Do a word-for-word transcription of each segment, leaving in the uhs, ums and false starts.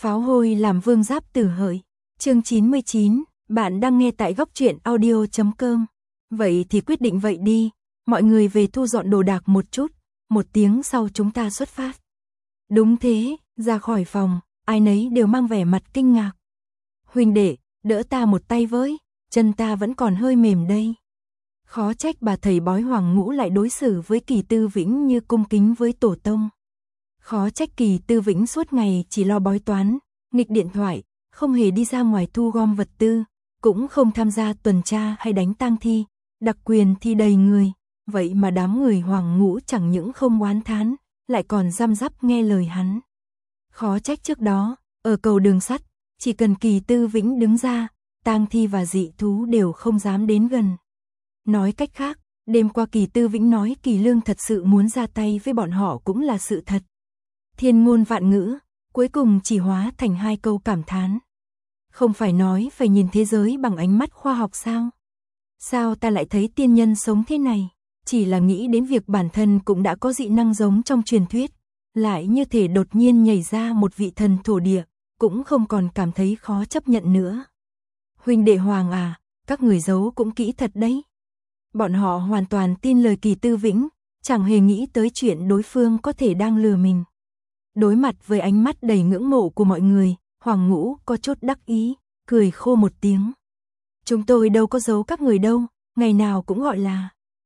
Pháo hôi làm vương giáp tử hợi. Chương chín mươi chín, bạn đang nghe tại góc truyện audio chấm com. Vậy thì quyết định vậy đi, mọi người về thu dọn đồ đạc một chút, một tiếng sau chúng ta xuất phát. Đúng thế, ra khỏi phòng, ai nấy đều mang vẻ mặt kinh ngạc. Huynh đệ, đỡ ta một tay với, chân ta vẫn còn hơi mềm đây. Khó trách bà thầy bói Hoàng Ngũ lại đối xử với Kỳ Tư Vĩnh như cung kính với tổ tông. Khó trách Kỳ Tư Vĩnh suốt ngày chỉ lo bói toán, nghịch điện thoại, không hề đi ra ngoài thu gom vật tư, cũng không tham gia tuần tra hay đánh tang thi, đặc quyền thì đầy người, vậy mà đám người Hoàng Ngũ chẳng những không oán thán, lại còn răm rắp nghe lời hắn. Khó trách trước đó, ở cầu đường sắt, chỉ cần Kỳ Tư Vĩnh đứng ra, tang thi và dị thú đều không dám đến gần. Nói cách khác, đêm qua Kỳ Tư Vĩnh nói Kỳ Lương thật sự muốn ra tay với bọn họ cũng là sự thật. Thiên ngôn vạn ngữ, cuối cùng chỉ hóa thành hai câu cảm thán. Không phải nói phải nhìn thế giới bằng ánh mắt khoa học sao? Sao ta lại thấy tiên nhân sống thế này? Chỉ là nghĩ đến việc bản thân cũng đã có dị năng giống trong truyền thuyết, lại như thể đột nhiên nhảy ra một vị thần thổ địa, cũng không còn cảm thấy khó chấp nhận nữa. Huynh đệ Hoàng à, các người giấu cũng kỹ thật đấy. Bọn họ hoàn toàn tin lời Kỳ Tư Vĩnh, chẳng hề nghĩ tới chuyện đối phương có thể đang lừa mình. Đối mặt với ánh mắt đầy ngưỡng mộ của mọi người, Hoàng Ngũ có chút đắc ý, cười khô một tiếng. Chúng tôi đâu có giấu các người đâu, ngày nào cũng gọi là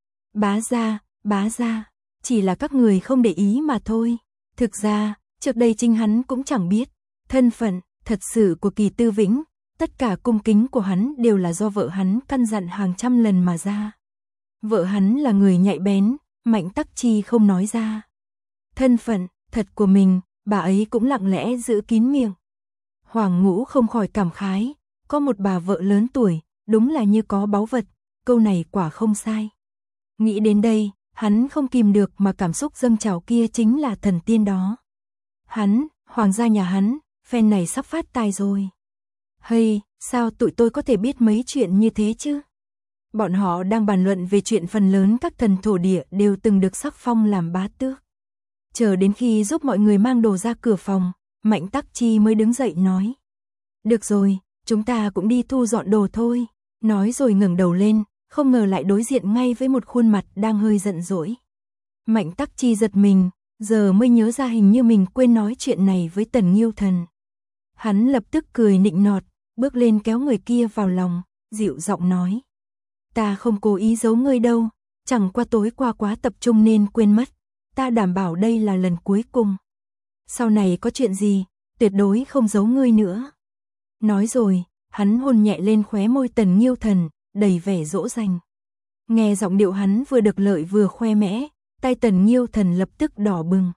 bá gia, bá gia, chỉ là các người không để ý mà thôi. Thực ra, trước đây chính hắn cũng chẳng biết, thân phận thật sự của Kỳ Tư Vĩnh, tất cả cung kính của hắn đều là do vợ hắn căn dặn hàng trăm lần mà ra. Vợ hắn là người nhạy bén, Mạnh Tắc Chi không nói ra. Thân phận thật của mình, bà ấy cũng lặng lẽ giữ kín miệng. Hoàng Ngũ không khỏi cảm khái, có một bà vợ lớn tuổi, đúng là như có báu vật, câu này quả không sai. Nghĩ đến đây, hắn không kìm được mà cảm xúc dâng trào kia chính là thần tiên đó. Hắn, hoàng gia nhà hắn, phen này sắp phát tài rồi. Hay, sao tụi tôi có thể biết mấy chuyện như thế chứ? Bọn họ đang bàn luận về chuyện phần lớn các thần thổ địa đều từng được sắc phong làm bá tước. Chờ đến khi giúp mọi người mang đồ ra cửa phòng, Mạnh Tắc Chi mới đứng dậy nói. Được rồi, chúng ta cũng đi thu dọn đồ thôi. Nói rồi ngẩng đầu lên, không ngờ lại đối diện ngay với một khuôn mặt đang hơi giận dỗi. Mạnh Tắc Chi giật mình, giờ mới nhớ ra hình như mình quên nói chuyện này với Tần Nghiêu Thần. Hắn lập tức cười nịnh nọt, bước lên kéo người kia vào lòng, dịu giọng nói. Ta không cố ý giấu ngươi đâu, chẳng qua tối qua quá tập trung nên quên mất. Ta đảm bảo đây là lần cuối cùng. Sau này có chuyện gì, tuyệt đối không giấu ngươi nữa. Nói rồi, hắn hôn nhẹ lên khóe môi Tần Nghiêu Thần, đầy vẻ dỗ dành. Nghe giọng điệu hắn vừa được lợi vừa khoe mẽ, tay Tần Nghiêu Thần lập tức đỏ bừng.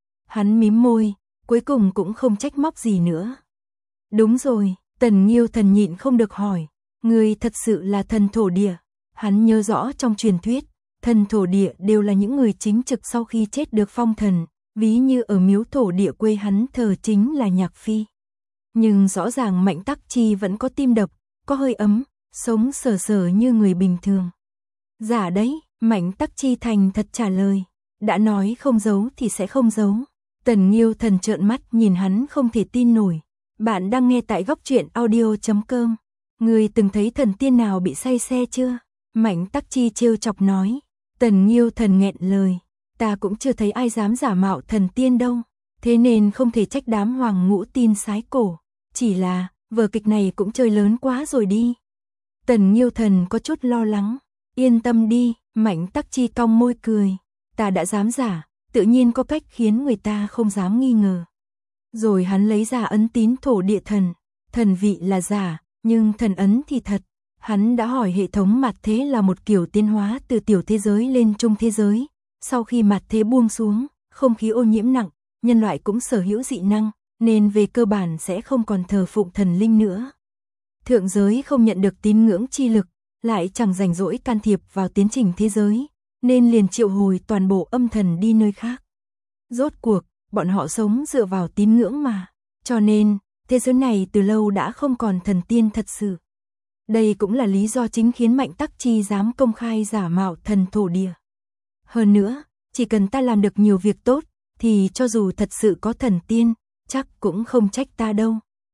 Hắn mím môi, cuối cùng cũng không trách móc gì nữa. Đúng rồi, Tần Nghiêu Thần nhịn không được hỏi, ngươi thật sự là thần thổ địa? Hắn nhớ rõ trong truyền thuyết, thần thổ địa đều là những người chính trực sau khi chết được phong thần, ví như ở miếu thổ địa quê hắn thờ chính là Nhạc Phi. Nhưng rõ ràng Mạnh Tắc Chi vẫn có tim đập, có hơi ấm, sống sờ sờ như người bình thường. Dạ đấy, Mạnh Tắc Chi thành thật trả lời, đã nói không giấu thì sẽ không giấu. Tần Nghiêu Thần trợn mắt nhìn hắn không thể tin nổi. Bạn đang nghe tại góc truyện audio chấm com. Người từng thấy thần tiên nào bị say xe chưa? Mạnh Tắc Chi trêu chọc nói. Tần Nghiêu Thần nghẹn lời, ta cũng chưa thấy ai dám giả mạo thần tiên đâu, thế nên không thể trách đám Hoàng Ngũ tin sái cổ, chỉ là, vở kịch này cũng chơi lớn quá rồi đi. Tần Nghiêu Thần có chút lo lắng, yên tâm đi, Mạnh Tắc Chi cong môi cười, ta đã dám giả, tự nhiên có cách khiến người ta không dám nghi ngờ. Rồi hắn lấy ra ấn tín thổ địa thần, thần vị là giả, nhưng thần ấn thì thật. Hắn đã hỏi hệ thống mạt thế là một kiểu tiến hóa từ tiểu thế giới lên trung thế giới. Sau khi mạt thế buông xuống, không khí ô nhiễm nặng, nhân loại cũng sở hữu dị năng, nên về cơ bản sẽ không còn thờ phụng thần linh nữa. Thượng giới không nhận được tín ngưỡng chi lực, lại chẳng rảnh rỗi can thiệp vào tiến trình thế giới, nên liền triệu hồi toàn bộ âm thần đi nơi khác. Rốt cuộc, bọn họ sống dựa vào tín ngưỡng mà, cho nên, thế giới này từ lâu đã không còn thần tiên thật sự. Đây cũng là lý do chính khiến Mạnh Tắc Chi dám công khai giả mạo thần thổ địa. Hơn nữa, chỉ cần ta làm được nhiều việc tốt, thì cho dù thật sự có thần tiên, chắc cũng không trách ta đâu.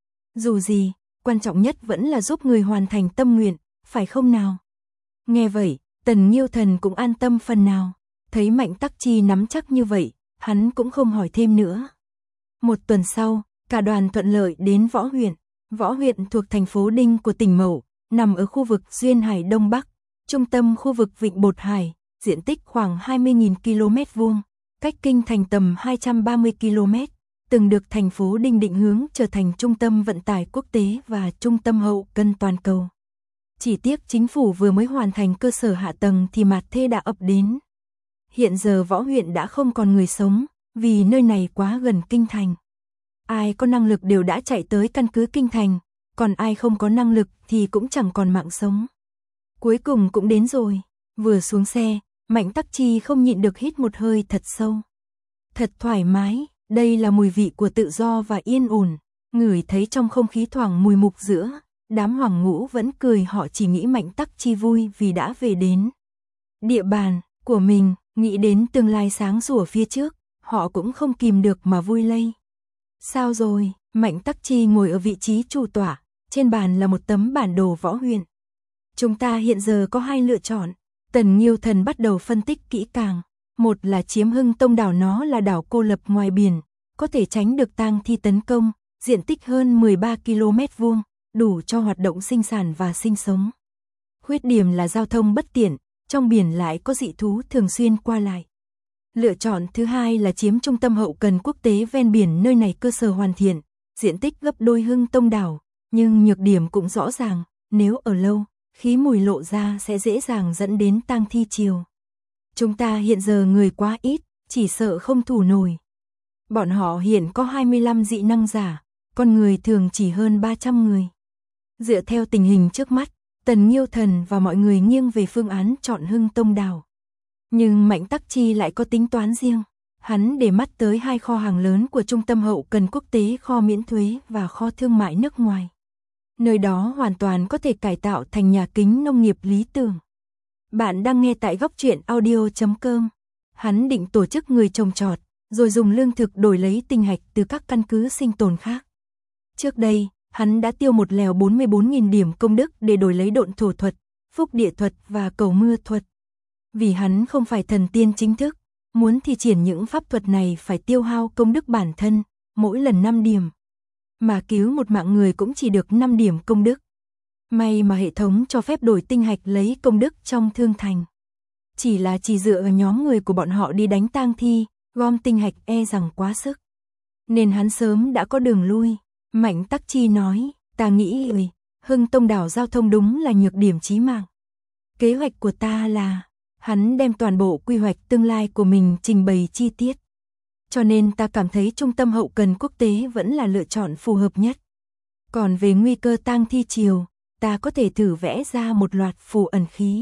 Dù gì, quan trọng nhất vẫn là giúp người hoàn thành tâm nguyện, phải không nào? Nghe vậy, Tần Nhiêu Thần cũng an tâm phần nào, thấy Mạnh Tắc Chi nắm chắc như vậy, hắn cũng không hỏi thêm nữa. Một tuần sau, cả đoàn thuận lợi đến Võ huyện. Võ huyện thuộc thành phố Đinh của tỉnh Mậu, nằm ở khu vực Duyên Hải Đông Bắc, trung tâm khu vực Vịnh Bột Hải, diện tích khoảng hai mươi nghìn ki lô mét vuông, cách kinh thành tầm hai trăm ba mươi ki lô mét, từng được thành phố Đinh định hướng trở thành trung tâm vận tải quốc tế và trung tâm hậu cần toàn cầu. Chỉ tiếc chính phủ vừa mới hoàn thành cơ sở hạ tầng thì mạt thê đã ập đến. Hiện giờ Võ huyện đã không còn người sống, vì nơi này quá gần kinh thành. Ai có năng lực đều đã chạy tới căn cứ kinh thành, còn ai không có năng lực thì cũng chẳng còn mạng sống. Cuối cùng cũng đến rồi, vừa xuống xe, Mạnh Tắc Chi không nhịn được hít một hơi thật sâu. Thật thoải mái, đây là mùi vị của tự do và yên ổn, ngửi thấy trong không khí thoảng mùi mục giữa, đám hoàng ngũ vẫn cười, họ chỉ nghĩ Mạnh Tắc Chi vui vì đã về đến địa bàn của mình, nghĩ đến tương lai sáng sủa phía trước, họ cũng không kìm được mà vui lây. Sao rồi? Mạnh Tắc Chi ngồi ở vị trí chủ tọa, trên bàn là một tấm bản đồ Võ huyện. Chúng ta hiện giờ có hai lựa chọn. Tần Nhiêu Thần bắt đầu phân tích kỹ càng. Một là chiếm Hưng Tông đảo, nó là đảo cô lập ngoài biển, có thể tránh được tang thi tấn công, diện tích hơn mười ba ki lô mét vuông, đủ cho hoạt động sinh sản và sinh sống. Khuyết điểm là giao thông bất tiện, trong biển lại có dị thú thường xuyên qua lại. Lựa chọn thứ hai là chiếm trung tâm hậu cần quốc tế ven biển, nơi này cơ sở hoàn thiện, diện tích gấp đôi Hưng Tông đảo, nhưng nhược điểm cũng rõ ràng, nếu ở lâu, khí mùi lộ ra sẽ dễ dàng dẫn đến tang thi triều. Chúng ta hiện giờ người quá ít, chỉ sợ không thủ nổi. Bọn họ hiện có hai mươi lăm dị năng giả, con người thường chỉ hơn ba trăm người. Dựa theo tình hình trước mắt, Tần Nhiêu Thần và mọi người nghiêng về phương án chọn Hưng Tông đảo. Nhưng Mạnh Tắc Chi lại có tính toán riêng. Hắn để mắt tới hai kho hàng lớn của trung tâm hậu cần quốc tế, kho miễn thuế và kho thương mại nước ngoài. Nơi đó hoàn toàn có thể cải tạo thành nhà kính nông nghiệp lý tưởng. Bạn đang nghe tại góc truyện audio chấm com. Hắn định tổ chức người trồng trọt, rồi dùng lương thực đổi lấy tinh hạch từ các căn cứ sinh tồn khác. Trước đây, hắn đã tiêu một lèo bốn mươi bốn nghìn điểm công đức để đổi lấy độn thổ thuật, phúc địa thuật và cầu mưa thuật. Vì hắn không phải thần tiên chính thức, muốn thi triển những pháp thuật này phải tiêu hao công đức bản thân, mỗi lần năm điểm. Mà cứu một mạng người cũng chỉ được năm điểm công đức. May mà hệ thống cho phép đổi tinh hạch lấy công đức trong thương thành. Chỉ là chỉ dựa vào nhóm người của bọn họ đi đánh tang thi, gom tinh hạch e rằng quá sức. Nên hắn sớm đã có đường lui. Mạnh Tắc Chi nói, ta nghĩ ơi, Hưng Tông đảo giao thông đúng là nhược điểm chí mạng. Kế hoạch của ta là, hắn đem toàn bộ quy hoạch tương lai của mình trình bày chi tiết. Cho nên ta cảm thấy trung tâm hậu cần quốc tế vẫn là lựa chọn phù hợp nhất. Còn về nguy cơ tang thi triều, ta có thể thử vẽ ra một loạt phù ẩn khí.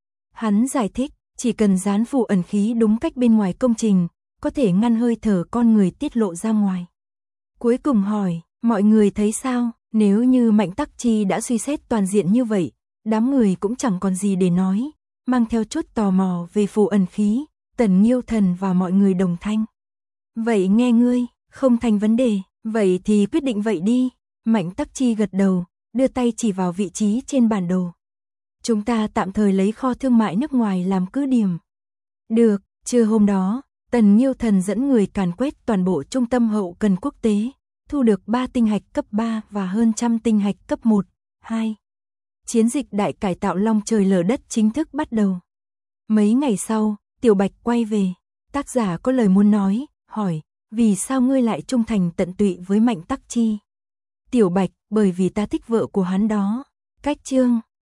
Hắn giải thích, chỉ cần dán phù ẩn khí đúng cách bên ngoài công trình, có thể ngăn hơi thở con người tiết lộ ra ngoài. Cuối cùng hỏi, mọi người thấy sao? Nếu như Mạnh Tắc Chi đã suy xét toàn diện như vậy, đám người cũng chẳng còn gì để nói, mang theo chút tò mò về phù ẩn khí, Tần Nhiêu Thần và mọi người đồng thanh. Vậy nghe ngươi, không thành vấn đề, vậy thì quyết định vậy đi. Mạnh Tắc Chi gật đầu, đưa tay chỉ vào vị trí trên bản đồ. Chúng ta tạm thời lấy kho thương mại nước ngoài làm cứ điểm. Được, trưa hôm đó, Tần Nhiêu Thần dẫn người càn quét toàn bộ trung tâm hậu cần quốc tế, thu được ba tinh hạch cấp ba và hơn trăm tinh hạch cấp một, hai. Chiến dịch đại cải tạo long trời lở đất chính thức bắt đầu. Mấy ngày sau, Tiểu Bạch quay về, tác giả có lời muốn nói, hỏi, vì sao ngươi lại trung thành tận tụy với Mạnh Tắc Chi? Tiểu Bạch, bởi vì ta thích vợ của hắn đó. Cách chương